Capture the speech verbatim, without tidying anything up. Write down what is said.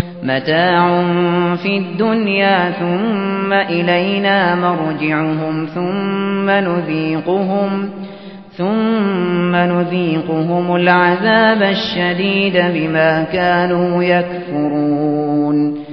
متاع في الدنيا ثم إلينا مرجعهم ثم نذيقهم ثم نذيقهم العذاب الشديد بما كانوا يكفرون